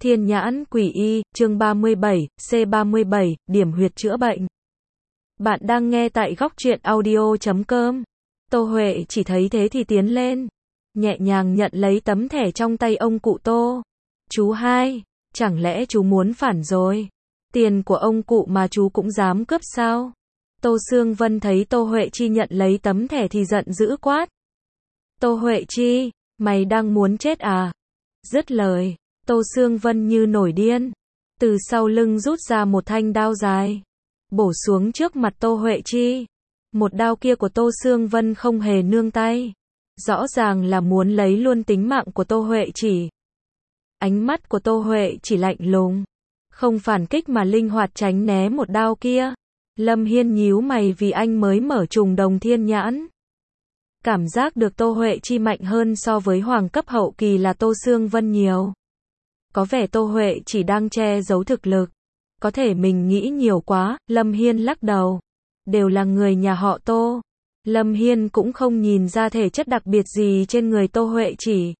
Thiên nhãn quỷ y, chương 37, C37, điểm huyệt chữa bệnh. Bạn đang nghe tại góc truyện audio.com. Tô Huệ chỉ thấy thế thì tiến lên, nhẹ nhàng nhận lấy tấm thẻ trong tay ông cụ Tô. Chú hai, chẳng lẽ chú muốn phản rồi? Tiền của ông cụ mà chú cũng dám cướp sao? Tô Sương Vân thấy Tô Huệ Chi nhận lấy tấm thẻ thì giận dữ quát. Tô Huệ Chi, mày đang muốn chết à? Dứt lời, Tô Sương Vân như nổi điên, từ sau lưng rút ra một thanh đao dài, bổ xuống trước mặt Tô Huệ Chi. Một đao kia của Tô Sương Vân không hề nương tay, rõ ràng là muốn lấy luôn tính mạng của Tô Huệ Chỉ. Ánh mắt của Tô Huệ Chỉ lạnh lùng, không phản kích mà linh hoạt tránh né một đao kia. Lâm Hiên nhíu mày vì anh mới mở trùng đồng thiên nhãn. Cảm giác được Tô Huệ Chi mạnh hơn so với hoàng cấp hậu kỳ là Tô Sương Vân nhiều. Có vẻ Tô Huệ chỉ đang che giấu thực lực. Có thể mình nghĩ nhiều quá, Lâm Hiên lắc đầu. Đều là người nhà họ Tô. Lâm Hiên cũng không nhìn ra thể chất đặc biệt gì trên người Tô Huệ Chỉ.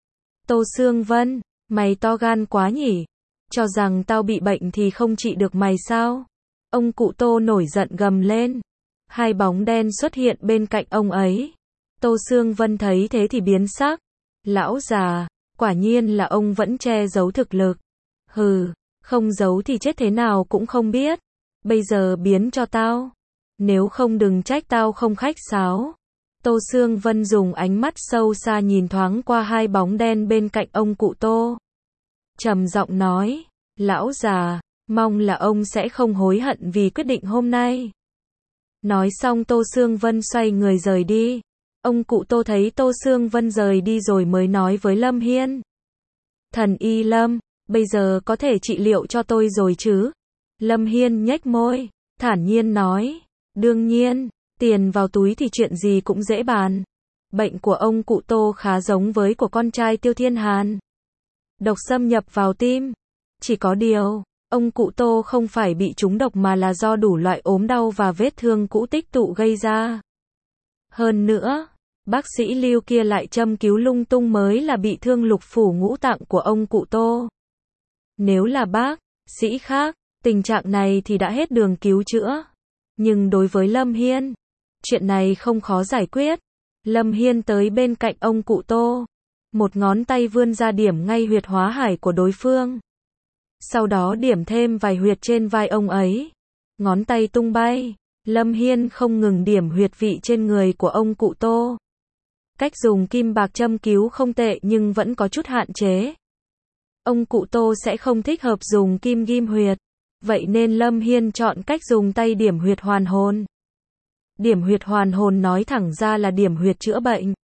Tô Sương Vân, mày to gan quá nhỉ? Cho rằng tao bị bệnh thì không trị được mày sao? Ông cụ Tô nổi giận gầm lên. Hai bóng đen xuất hiện bên cạnh ông ấy. Tô Sương Vân thấy thế thì biến sắc. Lão già, quả nhiên là ông vẫn che giấu thực lực. Hừ, không giấu thì chết thế nào cũng không biết. Bây giờ biến cho tao. Nếu không đừng trách tao không khách sáo. Tô Sương Vân dùng ánh mắt sâu xa nhìn thoáng qua hai bóng đen bên cạnh ông cụ Tô. Trầm giọng nói, lão già, mong là ông sẽ không hối hận vì quyết định hôm nay. Nói xong Tô Sương Vân xoay người rời đi. Ông cụ Tô thấy Tô Sương Vân rời đi rồi mới nói với Lâm Hiên. Thần y Lâm, bây giờ có thể trị liệu cho tôi rồi chứ? Lâm Hiên nhếch môi, thản nhiên nói. Đương nhiên, tiền vào túi thì chuyện gì cũng dễ bàn. Bệnh của ông cụ Tô khá giống với của con trai Tiêu Thiên Hàn. Độc xâm nhập vào tim. Chỉ có điều, ông cụ Tô không phải bị trúng độc mà là do đủ loại ốm đau và vết thương cũ tích tụ gây ra. Hơn nữa, bác sĩ Lưu kia lại châm cứu lung tung mới là bị thương lục phủ ngũ tạng của ông cụ Tô. Nếu là bác sĩ khác, tình trạng này thì đã hết đường cứu chữa. Nhưng đối với Lâm Hiên, chuyện này không khó giải quyết. Lâm Hiên tới bên cạnh ông cụ Tô, một ngón tay vươn ra điểm ngay huyệt hóa hải của đối phương. Sau đó điểm thêm vài huyệt trên vai ông ấy. Ngón tay tung bay, Lâm Hiên không ngừng điểm huyệt vị trên người của ông cụ Tô. Cách dùng kim bạc châm cứu không tệ nhưng vẫn có chút hạn chế. Ông cụ Tô sẽ không thích hợp dùng kim ghim huyệt. Vậy nên Lâm Hiên chọn cách dùng tay điểm huyệt hoàn hồn. Điểm huyệt hoàn hồn nói thẳng ra là điểm huyệt chữa bệnh.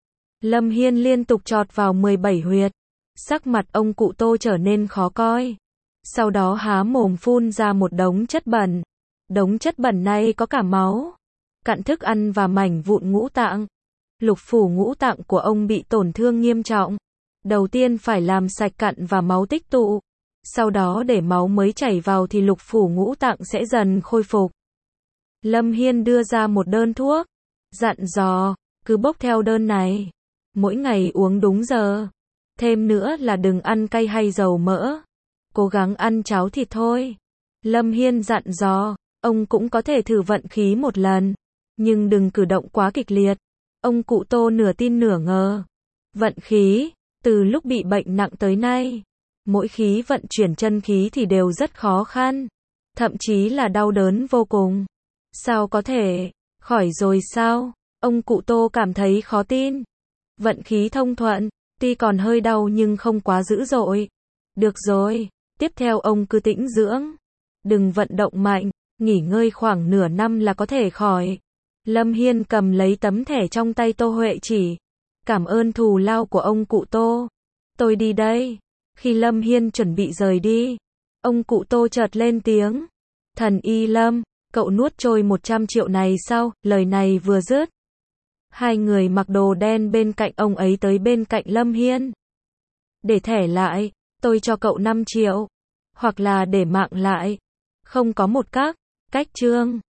Lâm Hiên liên tục chọt vào 17 huyệt. Sắc mặt ông cụ Tô trở nên khó coi. Sau đó há mồm phun ra một đống chất bẩn. Đống chất bẩn này có cả máu, cặn thức ăn và mảnh vụn ngũ tạng. Lục phủ ngũ tạng của ông bị tổn thương nghiêm trọng. Đầu tiên phải làm sạch cặn và máu tích tụ. Sau đó để máu mới chảy vào thì lục phủ ngũ tạng sẽ dần khôi phục. Lâm Hiên đưa ra một đơn thuốc, dặn dò, cứ bốc theo đơn này. Mỗi ngày uống đúng giờ. Thêm nữa là đừng ăn cay hay dầu mỡ. Cố gắng ăn cháo thịt thôi. Lâm Hiên dặn dò, ông cũng có thể thử vận khí một lần. Nhưng đừng cử động quá kịch liệt. Ông cụ Tô nửa tin nửa ngờ. Vận khí, từ lúc bị bệnh nặng tới nay, mỗi khí vận chuyển chân khí thì đều rất khó khăn. Thậm chí là đau đớn vô cùng. Sao có thể? Khỏi rồi sao? Ông cụ Tô cảm thấy khó tin. Vận khí thông thuận, tuy còn hơi đau nhưng không quá dữ dội. Được rồi, tiếp theo ông cứ tĩnh dưỡng. Đừng vận động mạnh, nghỉ ngơi khoảng nửa năm là có thể khỏi. Lâm Hiên cầm lấy tấm thẻ trong tay Tô Huệ Chỉ. Cảm ơn thù lao của ông cụ Tô. Tôi đi đây. Khi Lâm Hiên chuẩn bị rời đi, ông cụ Tô chợt lên tiếng. Thần y Lâm, cậu nuốt trôi 100 triệu này sao? Lời này vừa dứt, hai người mặc đồ đen bên cạnh ông ấy tới bên cạnh Lâm Hiên. Để thẻ lại, tôi cho cậu 5 triệu. Hoặc là để mạng lại. Không có một cách chương.